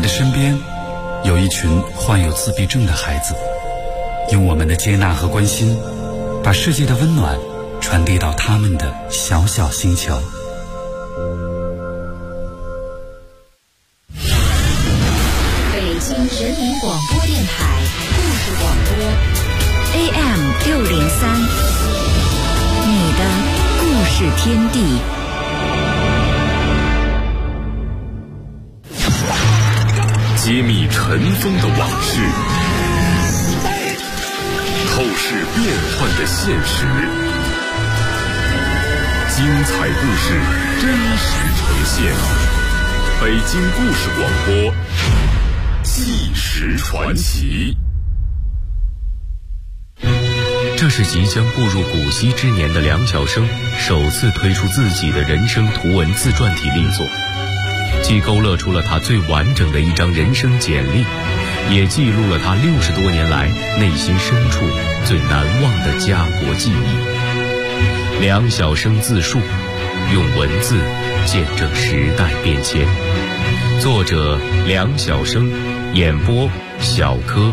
的身边有一群患有自闭症的孩子，用我们的接纳和关心，把世界的温暖传递到他们的小小星球。 北京人民广播电台故事广播 AM603，你的故事天地。 揭秘尘封的往事，透视变幻的现实，精彩故事真实呈现。北京故事广播，纪实传奇。 这是即将步入古稀之年的梁晓声首次推出自己的人生图文自传体力作，既勾勒出了他最完整的一张人生简历，也记录了他60多年来内心深处最难忘的家国记忆。梁晓声自述，用文字见证时代变迁。作者梁晓声，演播小柯。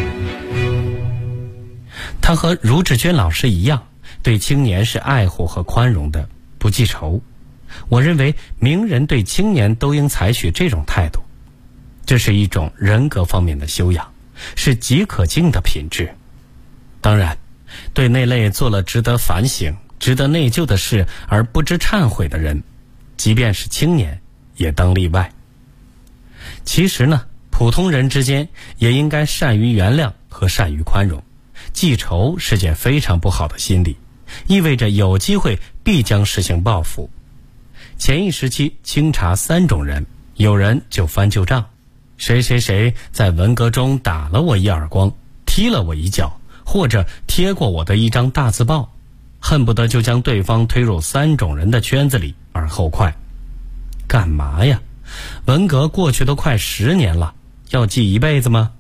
他和茹志娟老师一样，对青年是爱护和宽容的，不记仇。我认为名人对青年都应采取这种态度，这是一种人格方面的修养，是极可敬的品质。当然，对那类做了值得反省、值得内疚的事而不知忏悔的人，即便是青年也当例外。其实呢，普通人之间也应该善于原谅和善于宽容。记仇是件非常不好的心理，意味着有机会必将实行报复。前一时期清查3种人，有人就翻旧账，谁谁谁在文革中打了我一耳光，踢了我一脚，或者贴过我的一张大字报，恨不得就将对方推入3种人的圈子里而后快。干嘛呀？文革过去都快10年了，要记一辈子吗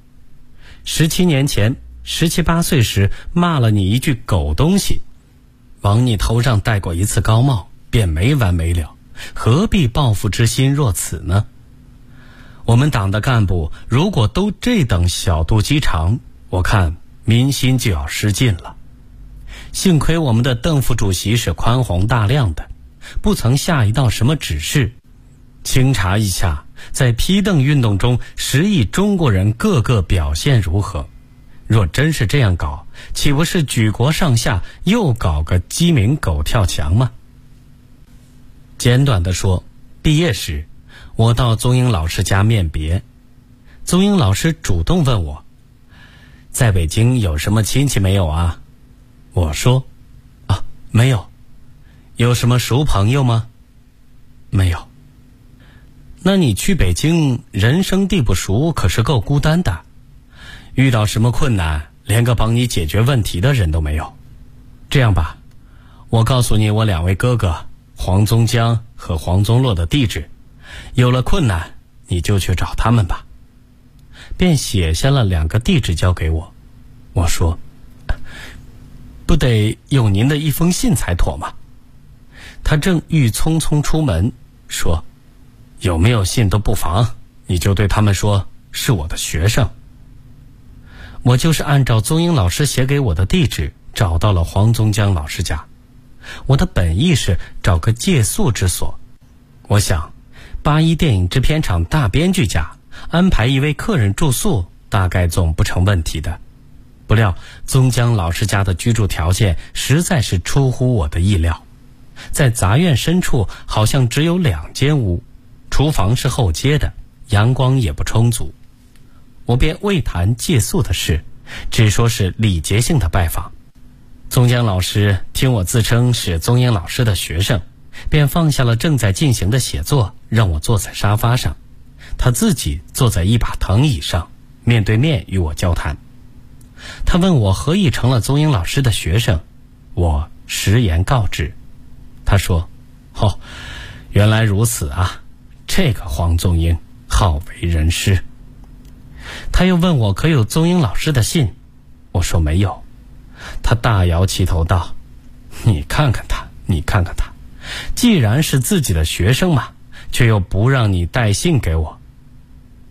？17年前17、18岁时骂了你一句狗东西，往你头上戴过一次高帽，便没完没了，何必报复之心若此呢？我们党的干部如果都这等小肚鸡肠，我看民心就要失尽了。幸亏我们的邓副主席是宽宏大量的，不曾下一道什么指示。清查一下，在批邓运动中10亿中国人个个表现如何？若真是这样搞，岂不是举国上下又搞个鸡鸣狗跳墙吗？简短地说，毕业时我到宗英老师家面别，宗英老师主动问我，在北京有什么亲戚没有啊？我说没有。有什么熟朋友吗？没有。那你去北京人生地不熟，可是够孤单的，遇到什么困难连个帮你解决问题的人都没有。这样吧，我告诉你我2位哥哥黄宗江和黄宗洛的地址，有了困难你就去找他们吧。便写下了2个地址交给我。我说，不得有您的一封信才妥吗？他正欲匆匆出门，说，有没有信都不妨，你就对他们说是我的学生。我就是按照宗英老师写给我的地址找到了黄宗江老师家。我的本意是找个借宿之所，我想81电影制片厂大编剧家安排一位客人住宿，大概总不成问题的。不料宗江老师家的居住条件实在是出乎我的意料，在杂院深处好像只有2间屋，厨房是后街的，阳光也不充足。我便未谈借宿的事，只说是礼节性的拜访。宗江老师听我自称是宗英老师的学生，便放下了正在进行的写作，让我坐在沙发上，他自己坐在一把藤椅上，面对面与我交谈。他问我何以成了宗英老师的学生，我实言告知。他说，原来如此啊，这个黄宗英好为人师。他又问我可有宗英老师的信，我说没有。他大摇其头道，你看看他，既然是自己的学生嘛，却又不让你带信给我。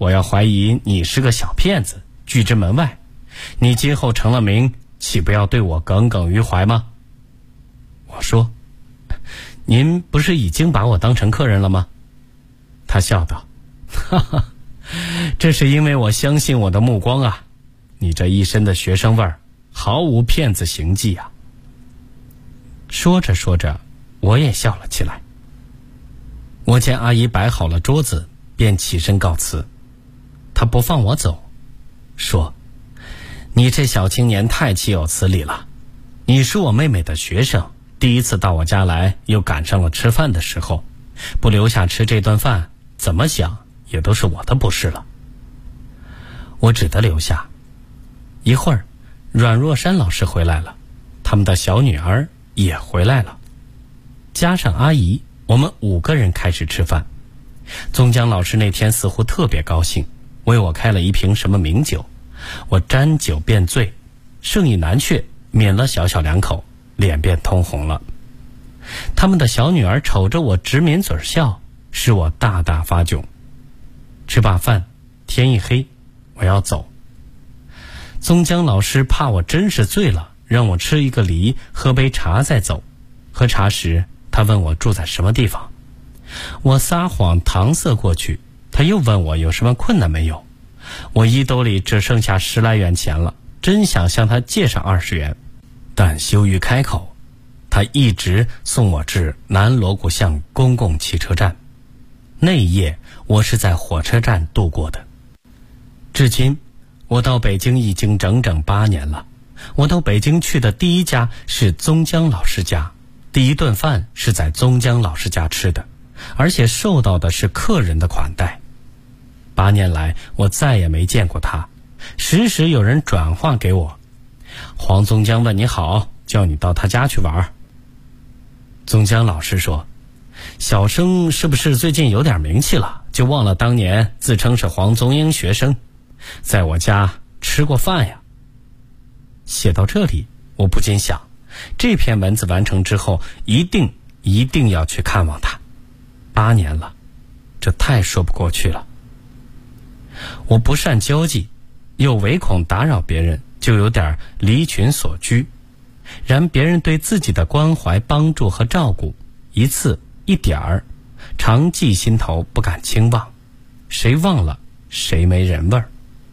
我要怀疑你是个小骗子，拒之门外。你今后成了名，岂不要对我耿耿于怀吗？我说，您不是已经把我当成客人了吗？他笑道，哈哈，这是因为我相信我的目光啊，你这一身的学生味儿，毫无骗子行迹啊。说着说着，我也笑了起来。我见阿姨摆好了桌子，便起身告辞。她不放我走，说，你这小青年太岂有此理了，你是我妹妹的学生，第一次到我家来，又赶上了吃饭的时候，不留下吃这顿饭，怎么想也都是我的不是了。我只得留下。一会儿，阮若山老师回来了，他们的小女儿也回来了，加上阿姨，我们5个人开始吃饭。宗江老师那天似乎特别高兴，为我开了一瓶什么名酒，我沾酒便醉，盛意难却，抿了小小2口，脸便通红了。他们的小女儿瞅着我直抿嘴笑，使我大大发窘。吃罢饭，天一黑，我要走。宗江老师怕我真是醉了，让我吃一个梨，喝杯茶再走。喝茶时，他问我住在什么地方，我撒谎搪塞过去。他又问我有什么困难没有，我衣兜里只剩下10来元钱了，真想向他借上20元，但羞于开口。他一直送我至南锣鼓巷公共汽车站。那一夜我是在火车站度过的。至今我到北京已经整整8年了。我到北京去的第一家是宗江老师家，第一顿饭是在宗江老师家吃的，而且受到的是客人的款待。8年来我再也没见过他，时时有人转话给我，黄宗江问你好，叫你到他家去玩。宗江老师说，小生是不是最近有点名气了，就忘了当年自称是黄宗英学生，在我家吃过饭呀。写到这里，我不禁想，这篇文字完成之后，一定要去看望他。8年了，这太说不过去了。我不善交际，又唯恐打扰别人，就有点离群所居。然别人对自己的关怀、帮助和照顾，一次一点儿，常记心头，不敢轻忘。谁忘了，谁没人味儿。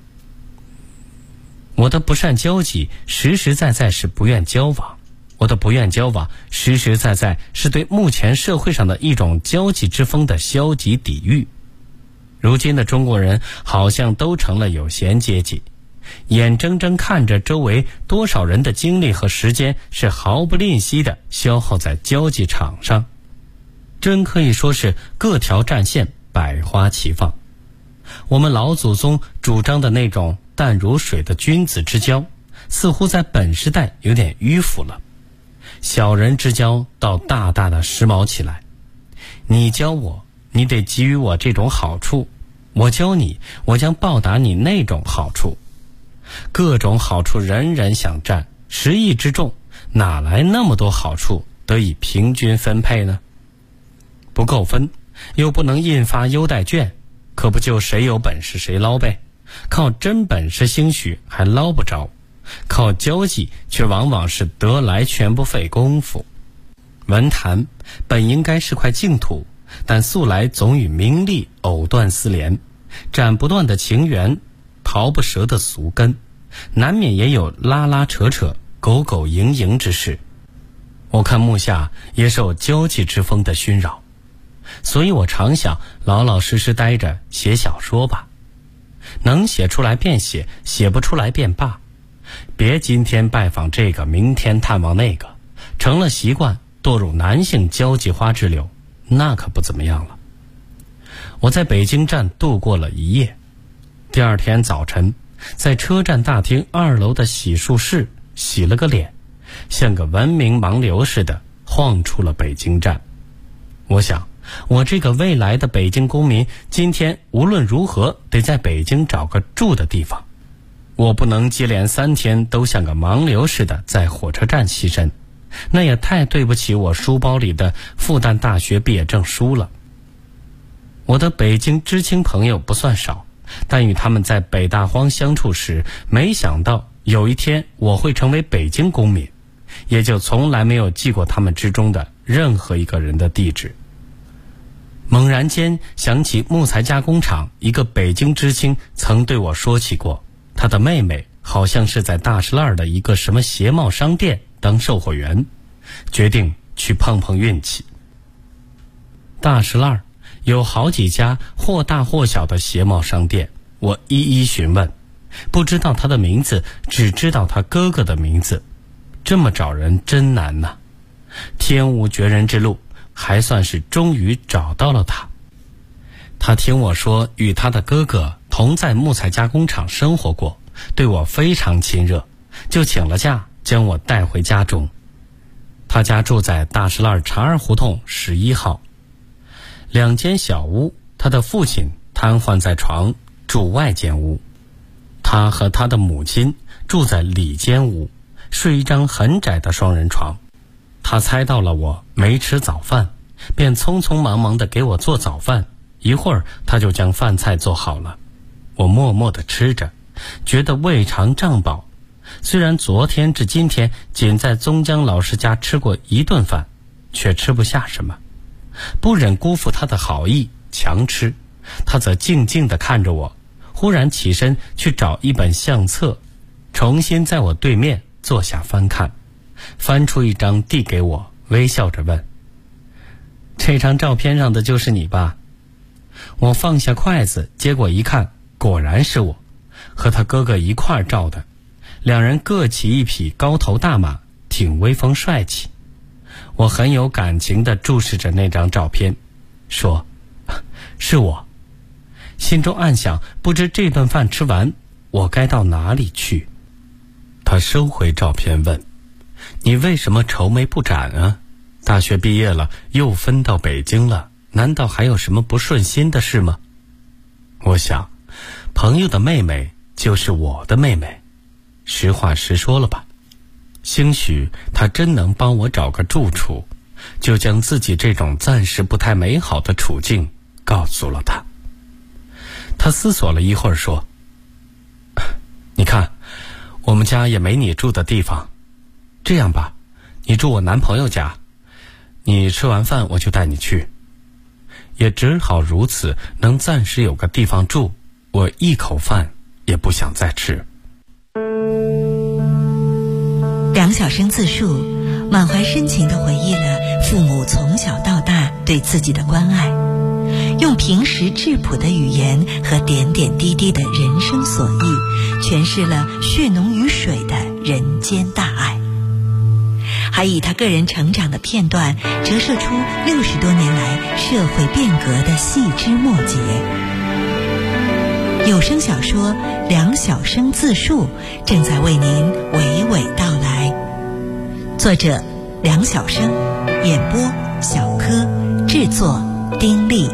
我的不善交际，实实在在是不愿交往；我的不愿交往，实实在在是对目前社会上的一种交际之风的消极抵御。如今的中国人好像都成了有闲阶级，眼睁睁看着周围多少人的精力和时间是毫不吝惜地消耗在交际场上，真可以说是各条战线百花齐放。我们老祖宗主张的那种淡如水的君子之交，似乎在本时代有点迂腐了。小人之交倒大大的时髦起来。你教我，你得给予我这种好处；我教你，我将报答你那种好处。各种好处人人想占，10亿之众，哪来那么多好处得以平均分配呢？不够分，又不能印发优待券，可不就谁有本事谁捞呗？靠真本事兴许还捞不着，靠交际却往往是得来全不费功夫。文坛本应该是块净土，但素来总与名利藕断丝连，斩不断的情缘，刨不折的俗根，难免也有拉拉扯扯、苟苟营营之事。我看目下也受交际之风的熏扰，所以我常想老老实实待着写小说吧。能写出来便写，写不出来便罢。别今天拜访这个，明天探望那个，成了习惯，堕入男性交际花之流，那可不怎么样了。我在北京站度过了一夜，第二天早晨，在车站大厅2楼的洗漱室洗了个脸，像个文明盲流似的晃出了北京站。我想，我这个未来的北京公民，今天无论如何得在北京找个住的地方。我不能接连3天都像个盲流似的在火车站栖身，那也太对不起我书包里的复旦大学毕业证书了。我的北京知青朋友不算少， 但与他们在北大荒相处时，没想到有一天我会成为北京公民，也就从来没有记过他们之中的任何一个人的地址。猛然间想起木材加工厂一个北京知青曾对我说起过，他的妹妹好像是在大石烂的一个什么鞋帽商店当售货员，决定去碰碰运气。大石烂有好几家或大或小的鞋帽商店，我一一询问，不知道他的名字，只知道他哥哥的名字。这么找人真难呐，天无绝人之路，还算是终于找到了他。他听我说与他的哥哥同在木材加工厂生活过，对我非常亲热，就请了假将我带回家中。他家住在大石烂茶儿胡同11号，2间小屋，他的父亲瘫痪在床，住外间屋，他和他的母亲住在里间屋，睡一张很窄的双人床。他猜到了我没吃早饭，便匆匆忙忙地给我做早饭，一会儿他就将饭菜做好了。我默默地吃着，觉得胃肠胀饱。虽然昨天至今天仅在宗江老师家吃过1顿饭，却吃不下什么，不忍辜负他的好意强吃。他则静静地看着我，忽然起身去找一本相册，重新在我对面坐下翻看，翻出一张递给我，微笑着问：这张照片上的就是你吧？我放下筷子，接过一看，果然是我，和他哥哥一块儿照的，两人各骑一匹高头大马，挺威风帅气。我很有感情地注视着那张照片，说：是我。心中暗想，不知这顿饭吃完，我该到哪里去？他收回照片问：你为什么愁眉不展啊？大学毕业了，又分到北京了，难道还有什么不顺心的事吗？我想，朋友的妹妹就是我的妹妹，实话实说了吧。兴许他真能帮我找个住处，就将自己这种暂时不太美好的处境告诉了他。他思索了一会儿说：你看，我们家也没你住的地方，这样吧，你住我男朋友家，你吃完饭我就带你去。也只好如此，能暂时有个地方住，我一口饭也不想再吃。 梁晓声自述，满怀深情地回忆了父母从小到大对自己的关爱，用平实质朴的语言和点点滴滴的人生所忆，诠释了血浓于水的人间大爱，还以他个人成长的片段折射出60多年来社会变革的细枝末节。有声小说《梁晓声自述》正在为您娓娓道来，作者梁晓声，演播小柯，制作丁力。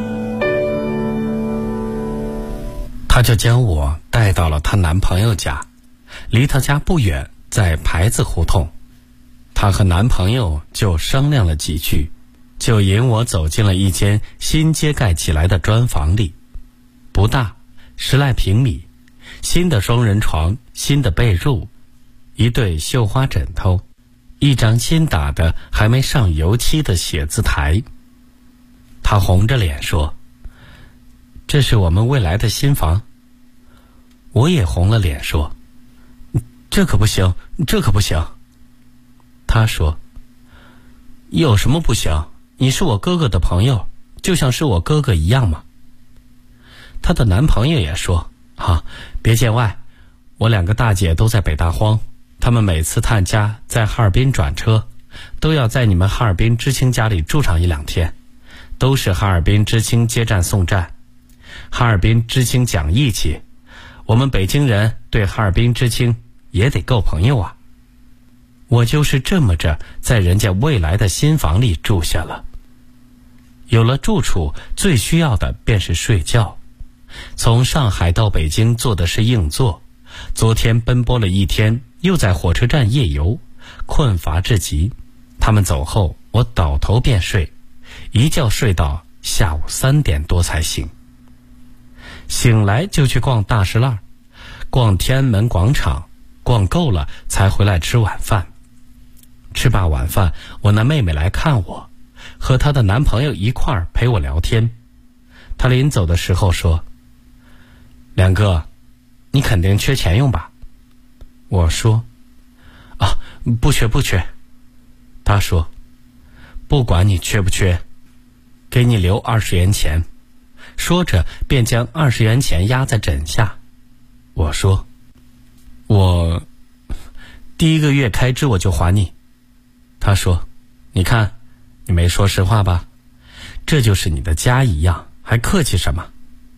她就将我带到了她男朋友家，离她家不远，在牌子胡同。她和男朋友就商量了几句，就引我走进了一间新揭盖起来的砖房里，不大，10来平米，新的双人床，新的被褥，一对绣花枕头，一张新打的还没上油漆的写字台。她红着脸说：这是我们未来的新房。我也红了脸说：这可不行，这可不行。她说：有什么不行？你是我哥哥的朋友，就像是我哥哥一样嘛。她的男朋友也说：别见外，我2个大姐都在北大荒，他们每次探家在哈尔滨转车，都要在你们哈尔滨知青家里住上1、2天，都是哈尔滨知青接站送站。哈尔滨知青讲义气，我们北京人对哈尔滨知青也得够朋友啊。我就是这么着在人家未来的新房里住下了。有了住处，最需要的便是睡觉。从上海到北京坐的是硬座，昨天奔波了1天，又在火车站夜游，困乏至极。他们走后，我倒头便睡，一觉睡到下午3点多才醒。 醒来就去逛大石栏，逛天安门广场，逛够了才回来吃晚饭。吃罢晚饭，我那妹妹来看我，和她的男朋友一块儿陪我聊天。她临走的时候说：“梁哥，你肯定缺钱用吧？”我说：“啊，不缺不缺。”她说：“不管你缺不缺，给你留20元钱。”说着便将20元钱压在枕下。我说：“我第1个月开支我就还你。”他说：“你看，你没说实话吧？这就是你的家一样，还客气什么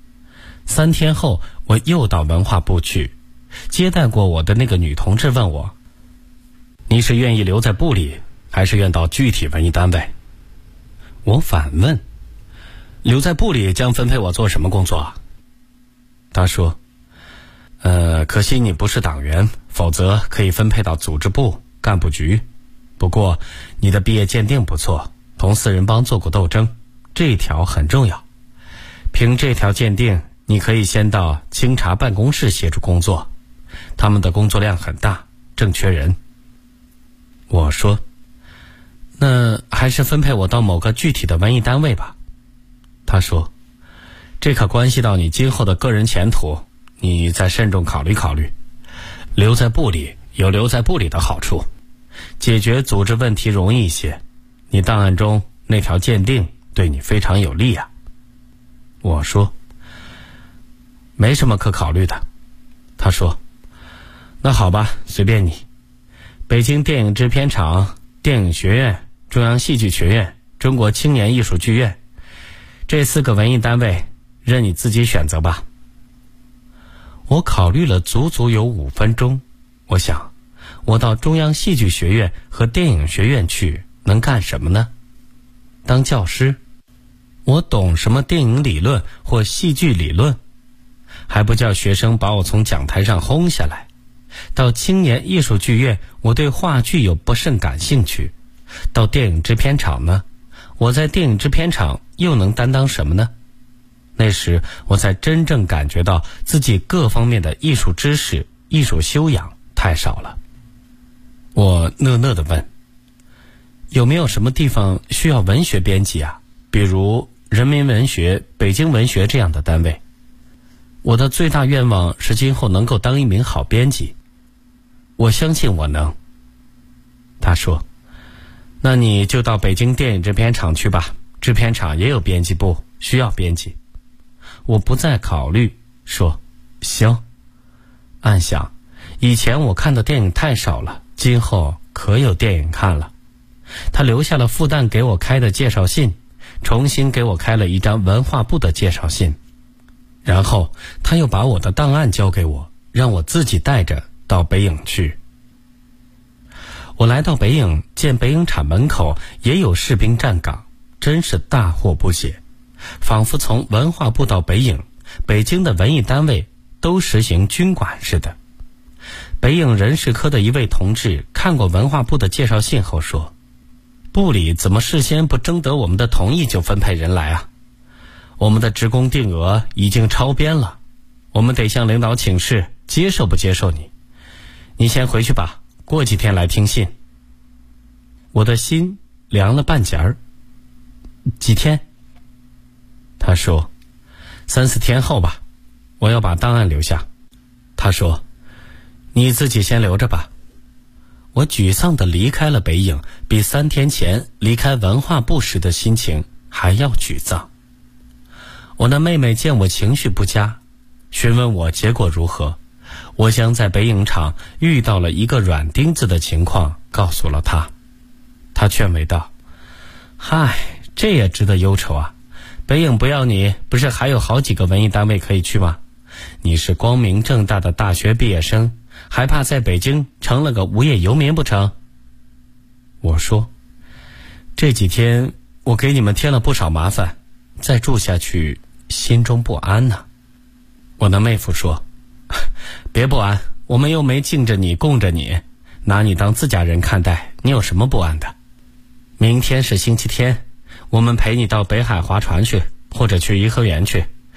？”3天后，我又到文化部去，接待过我的那个女同志问我：“你是愿意留在部里，还是愿到具体文艺单位？”我反问：“留在部里将分配我做什么工作啊？”他说：“可惜你不是党员，否则可以分配到组织部、干部局。不过你的毕业鉴定不错，同4人帮做过斗争，这一条很重要。凭这条鉴定，你可以先到清查办公室协助工作，他们的工作量很大，正缺人。”我说：“那还是分配我到某个具体的文艺单位吧。”他说：“这可关系到你今后的个人前途，你再慎重考虑考虑。留在部里有留在部里的好处，解决组织问题容易一些。你档案中那条鉴定对你非常有利啊。”我说：“没什么可考虑的。”他说：“那好吧，随便你。北京电影制片厂、电影学院、中央戏剧学院、中国青年艺术剧院，这4个文艺单位任你自己选择吧。”我考虑了足足有5分钟，我想，我到中央戏剧学院和电影学院去能干什么呢？当教师？我懂什么电影理论或戏剧理论？还不叫学生把我从讲台上轰下来。到青年艺术剧院，我对话剧又不甚感兴趣。到电影制片厂呢？我在电影制片厂又能担当什么呢？那时我才真正感觉到自己各方面的艺术知识、艺术修养太少了。我讷讷地问：“有没有什么地方需要文学编辑啊？比如人民文学、北京文学这样的单位。我的最大愿望是今后能够当一名好编辑。我相信我能。”他说：“那你就到北京电影制片厂去吧，制片厂也有编辑部，需要编辑。”我不再考虑，说：“行。”暗想，以前我看的电影太少了，今后可有电影看了。他留下了复旦给我开的介绍信，重新给我开了一张文化部的介绍信，然后他又把我的档案交给我，让我自己带着到北影去。我来到北影，见北影厂门口也有士兵站岗，真是大惑不解，仿佛从文化部到北影，北京的文艺单位都实行军管似的。北影人事科的一位同志看过文化部的介绍信后说：“部里怎么事先不征得我们的同意就分配人来啊？我们的职工定额已经超编了，我们得向领导请示，接受不接受你。你先回去吧，过几天来听信。”我的心凉了半截儿。几天？他说：“3、4天后吧，我要把档案留下。”他说：“你自己先留着吧。”我沮丧地离开了北影，比3天前离开文化部时的心情还要沮丧。我那妹妹见我情绪不佳，询问我结果如何。我将在北影厂遇到了一个软钉子的情况告诉了她。她劝慰道：“嗨，这也值得忧愁啊！北影不要你，不是还有好几个文艺单位可以去吗？你是光明正大的大学毕业生，还怕在北京成了个无业游民不成？”我说：“这几天我给你们添了不少麻烦，再住下去心中不安呢。”我的妹夫说：“别不安，我们又没敬着你供着你，拿你当自家人看待，你有什么不安的？明天是星期天，我们陪你到北海划船去，或者去颐和园去，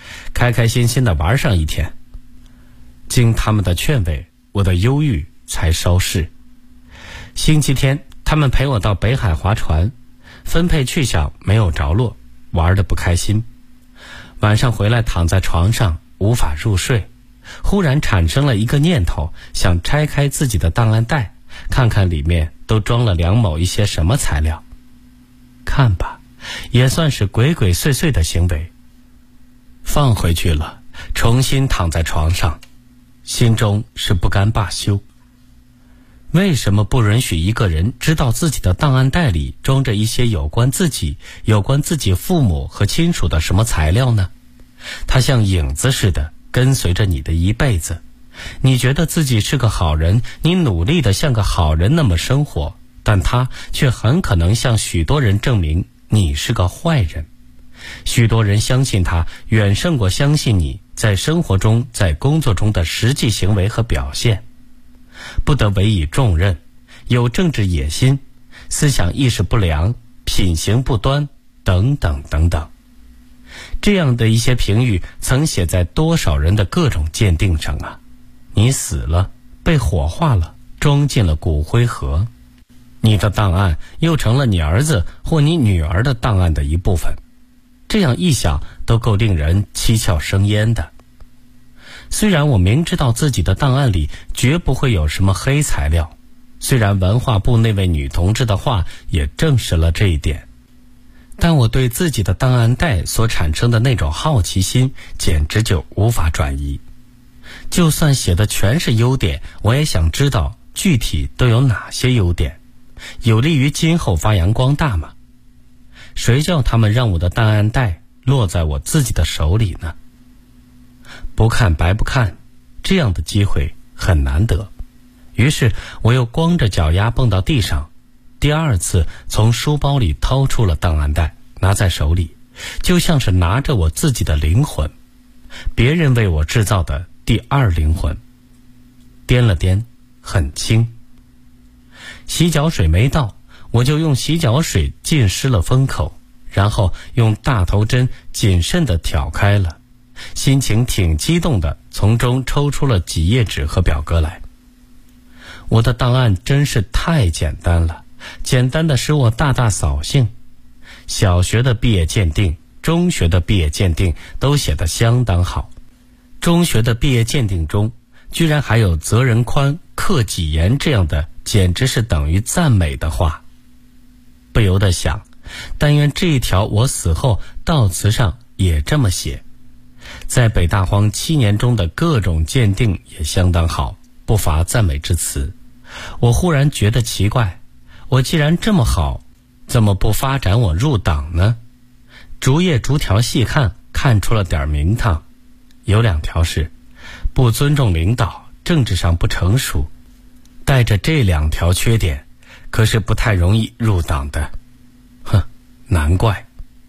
开开心心的玩上一天。经他们的劝慰，我的忧郁才稍释。星期天，他们陪我到北海划船，分配去向没有着落，玩得不开心。晚上回来躺在床上无法入睡，忽然产生了一个念头，想拆开自己的档案袋，看看里面都装了梁某一些什么材料。看吧，也算是鬼鬼祟祟的行为。放回去了，重新躺在床上，心中是不甘罢休。为什么不允许一个人知道自己的档案袋里装着一些有关自己父母和亲属的什么材料呢？它像影子似的跟随着你的一辈子。你觉得自己是个好人，你努力的像个好人那么生活，但他却很可能向许多人证明你是个坏人。许多人相信他远胜过相信你在生活中在工作中的实际行为和表现。不得委以重任，有政治野心，思想意识不良，品行不端，等等等等。这样的一些评语曾写在多少人的各种鉴定上啊！你死了，被火化了，装进了骨灰盒，你的档案又成了你儿子或你女儿的档案的一部分。这样一想都够令人七窍生烟的。虽然我明知道自己的档案里绝不会有什么黑材料，虽然文化部那位女同志的话也证实了这一点，但我对自己的档案袋所产生的那种好奇心简直就无法转移。就算写的全是优点，我也想知道具体都有哪些优点，有利于今后发扬光大嘛。谁叫他们让我的档案袋落在我自己的手里呢？不看白不看，这样的机会很难得。于是我又光着脚丫蹦到地上，第二次从书包里掏出了档案袋，拿在手里，就像是拿着我自己的灵魂，别人为我制造的第二灵魂。掂了掂，很轻。洗脚水没到，我就用洗脚水浸湿了封口，然后用大头针谨慎地挑开了，心情挺激动的，从中抽出了几页纸和表格来。我的档案真是太简单了，简单的使我大大扫兴。小学的毕业鉴定，中学的毕业鉴定都写得相当好。中学的毕业鉴定中，居然还有责人宽、克己严这样的简直是等于赞美的话。不由得想，但愿这一条我死后悼词上也这么写。在北大荒7年中的各种鉴定也相当好，不乏赞美之词。我忽然觉得奇怪，我既然这么好，怎么不发展我入党呢？逐页逐条细看，看出了点名堂。有2条是不尊重领导，政治上不成熟。带着这2条缺点，可是不太容易入党的。难怪。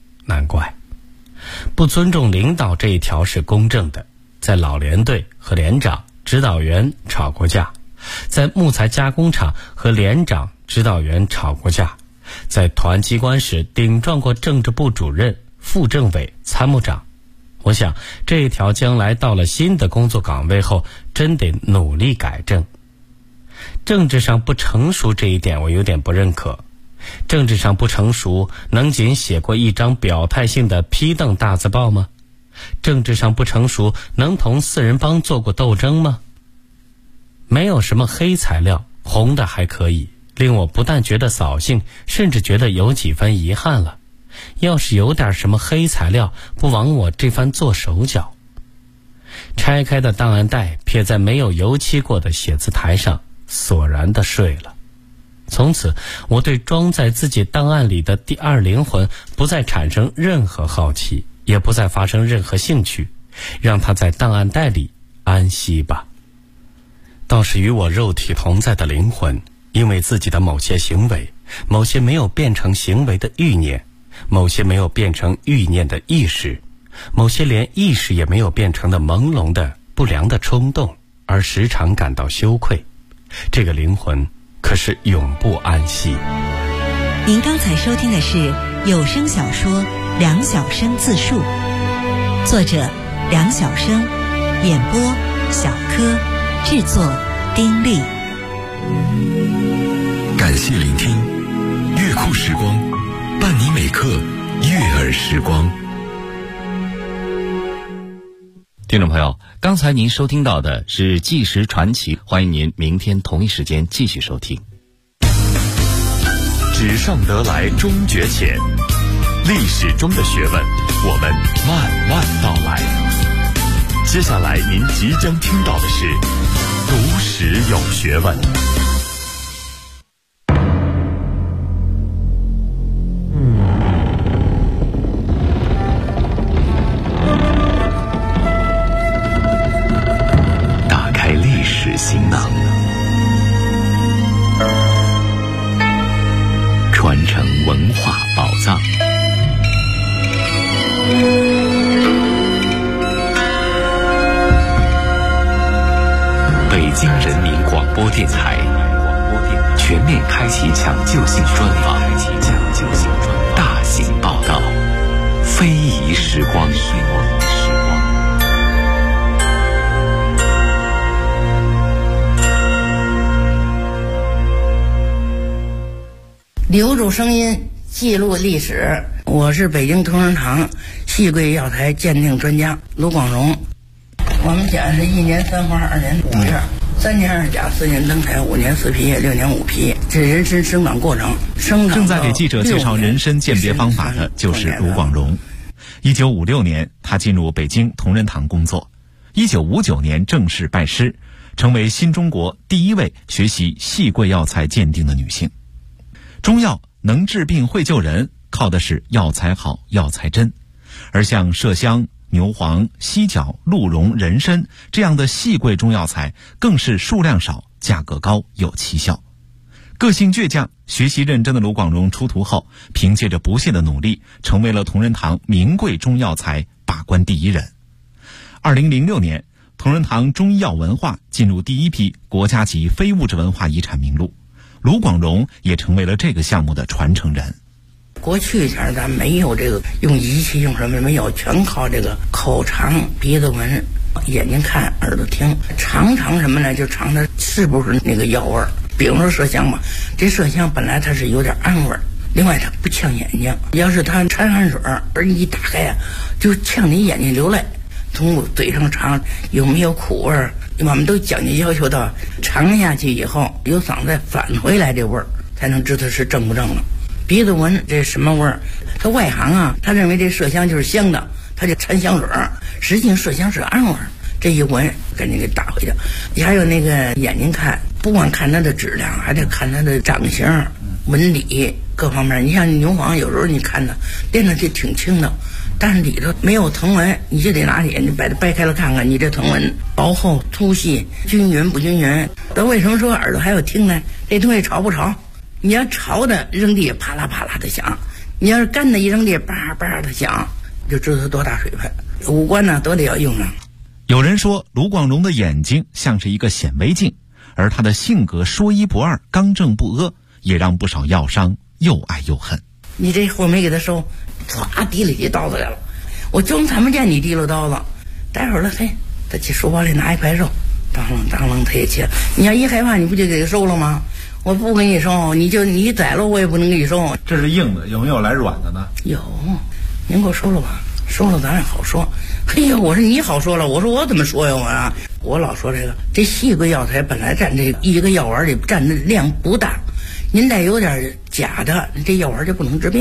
不尊重领导这一条是公正的，在老连队和连长、指导员吵过架，在木材加工厂和连长、指导员吵过架，在团机关时顶撞过政治部主任、副政委、参谋长。我想这一条将来到了新的工作岗位后，真得努力改正。政治上不成熟这一点我有点不认可。政治上不成熟，能仅写过一张表态性的批邓大字报吗？政治上不成熟，能同4人帮做过斗争吗？没有什么黑材料，红的还可以，令我不但觉得扫兴，甚至觉得有几分遗憾了。要是有点什么黑材料，不枉我这番做手脚。拆开的档案袋撇在没有油漆过的写字台上，索然地睡了。从此我对装在自己档案里的第二灵魂不再产生任何好奇，也不再发生任何兴趣，让它在档案袋里安息吧。倒是与我肉体同在的灵魂，因为自己的某些行为，某些没有变成行为的欲念，某些没有变成欲念的意识，某些连意识也没有变成的朦胧的不良的冲动，而时常感到羞愧。这个灵魂可是永不安息。 您刚才收听的是有声小说《梁晓声自述》，作者梁晓声，演播小柯，制作丁力。 感谢聆听，乐库时光，伴你每刻悦耳时光。 听众朋友，刚才您收听到的是纪实传奇，欢迎您明天同一时间继续收听。 纸上得来终觉浅，历史中的学问，我们慢慢道来。接下来您即将听到的是读史有学问。打开历史行囊，传承文化宝藏。北京人民广播电台全面开启抢救性专访，大型报道，非遗时光。 留住声音，记录历史。我是北京同仁堂戏柜药材鉴定专家卢广荣。我们讲是1年3花2年5月，3年2甲4年登台5年4批6年5批，这人参生长过程。 正在给记者介绍人参鉴别方法的就是卢广荣。1956年，他进入北京同仁堂工作。1959年正式拜师，成为新中国第一位学习戏柜药材鉴定的女性。中药能治病会救人，靠的是药材好、药材真。而像麝香、牛黄、犀角、鹿茸、人参这样的细贵中药材，更是数量少、价格高、有奇效。个性倔强、学习认真的卢广荣出徒后，凭借着不懈的努力，成为了同仁堂名贵中药材把关第一人。2006年，同仁堂中医药文化进入第一批国家级非物质文化遗产名录，卢广荣也成为了这个项目的传承人。 过去前咱没有这个用仪器用什么没有，全靠这个口尝、鼻子闻、眼睛看、耳朵听。尝什么呢？就尝它是不是那个药味儿。比如说麝香吧，这麝香本来它是有点氨味儿，另外它不呛眼睛。要是它掺汗水，而你一打开呀，就呛你眼睛流泪。从嘴上尝有没有苦味儿，我们都讲究要求到尝下去以后，由嗓子返回来这味儿，才能知道是正不正了。鼻子闻这什么味儿？他外行啊，他认为这麝香就是香的，他就掺香水儿，实际上麝香是氨味儿。这一闻，赶紧给打回去。你还有那个眼睛看，不光看它的质量，还得看它的长形、纹理各方面。你像牛黄，有时候你看它练的就挺轻的，但是里头没有藤纹，你就得拿起你把它掰开了看看，你这藤纹薄厚、粗细、均匀不均匀。那为什么说耳朵还有听呢？这东西潮不潮？你要潮的扔地啪啦啪啦的响，你要是干的一扔地叭叭的响，就知道它多大水分。五官呢都得要用上。 有人说卢广荣的眼睛像是一个显微镜，而他的性格说一不二、刚正不阿，也让不少药商又爱又恨。 你这货没给他收，唰提了起刀子来了，我总看不见你提了刀子。待会儿了，嘿，他去书包里拿一块肉，当啷当啷他也切。你要一害怕，你不就给他收了吗？我不给你收，你宰了我也不能给你收。 这是硬的，有没有来软的呢？ 有，您给我收了吧，收了咱也好说。嘿呀，我说你好说了，我说我怎么说呀我老说这细贵药材本来占这一个药丸里占的量不大，您再有点假的，这药丸就不能治病。